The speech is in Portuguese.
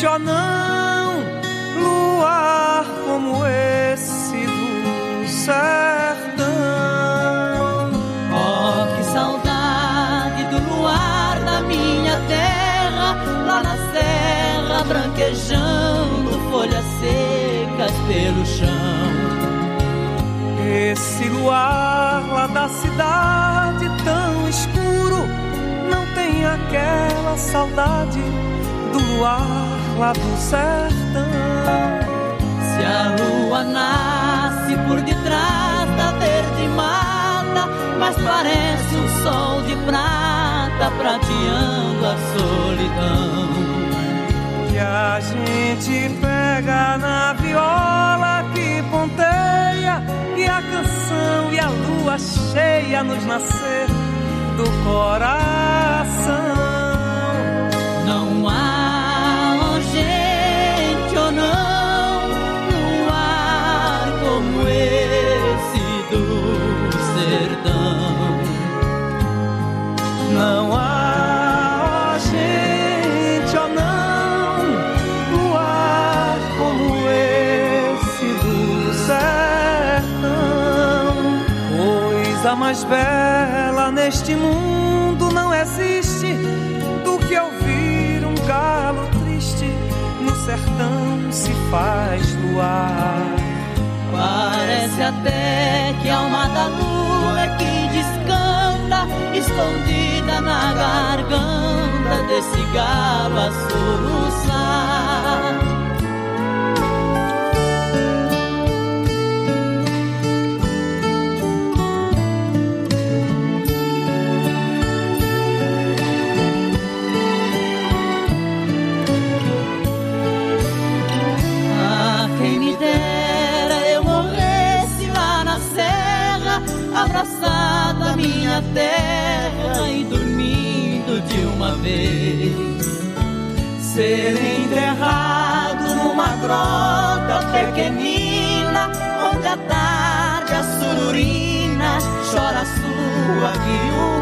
gente ou não, luar como esse do sertão. Oh, que saudade do luar da minha terra, lá na serra branquejando folhas secas pelo chão. Esse luar lá da cidade tão escuro não tem aquela saudade do luar lá do sertão. Se a lua nasce por detrás da verde mata, mas parece um sol de prata prateando a solidão. E a gente pega na viola que ponteia, e a canção e a lua cheia nos nascer do coração. Não há gente ou não, luar como esse do sertão. Não há gente ou não, luar como esse do sertão. Coisa mais bela neste mundo não existe do que ouvir um galo triste. No sertão se faz luar. Parece até que a alma da lua é que descanta, escondida na garganta desse galo a soluçar. Abraçado à minha terra e dormindo de uma vez, ser enterrado numa grota pequenina, onde à tarde a sururina chora a sua guiúva.